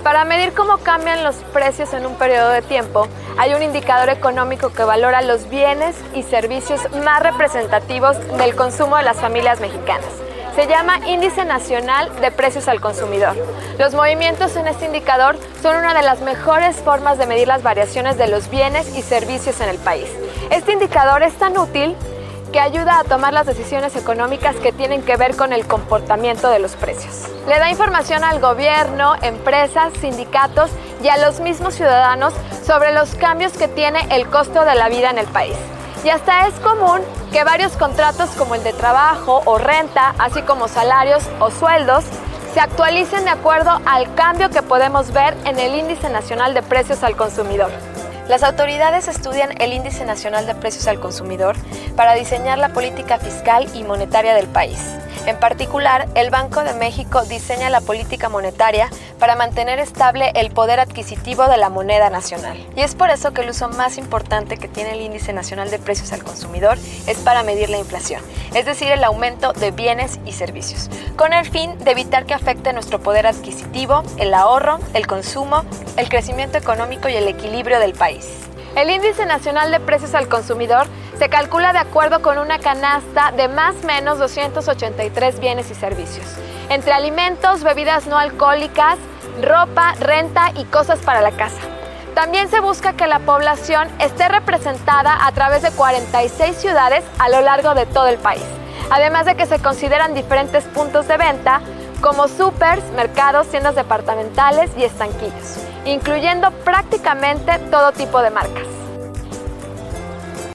Para medir cómo cambian los precios en un periodo de tiempo, hay un indicador económico que valora los bienes y servicios más representativos del consumo de las familias mexicanas. Se llama Índice Nacional de Precios al Consumidor. Los movimientos en este indicador son una de las mejores formas de medir las variaciones de los bienes y servicios en el país. Este indicador es tan útil que ayuda a tomar las decisiones económicas que tienen que ver con el comportamiento de los precios. Le da información al gobierno, empresas, sindicatos y a los mismos ciudadanos sobre los cambios que tiene el costo de la vida en el país. Y hasta es común que varios contratos como el de trabajo o renta, así como salarios o sueldos, se actualicen de acuerdo al cambio que podemos ver en el Índice Nacional de Precios al Consumidor. Las autoridades estudian el Índice Nacional de Precios al Consumidor para diseñar la política fiscal y monetaria del país. En particular, el Banco de México diseña la política monetaria para mantener estable el poder adquisitivo de la moneda nacional. Y es por eso que el uso más importante que tiene el Índice Nacional de Precios al Consumidor es para medir la inflación, es decir, el aumento de bienes y servicios, con el fin de evitar que afecte nuestro poder adquisitivo, el ahorro, el consumo, el crecimiento económico y el equilibrio del país. El Índice Nacional de Precios al Consumidor se calcula de acuerdo con una canasta de más o menos 283 bienes y servicios, entre alimentos, bebidas no alcohólicas, ropa, renta y cosas para la casa. También se busca que la población esté representada a través de 46 ciudades a lo largo de todo el país, además de que se consideran diferentes puntos de venta como súpers, mercados, tiendas departamentales y estanquillos, incluyendo prácticamente todo tipo de marcas.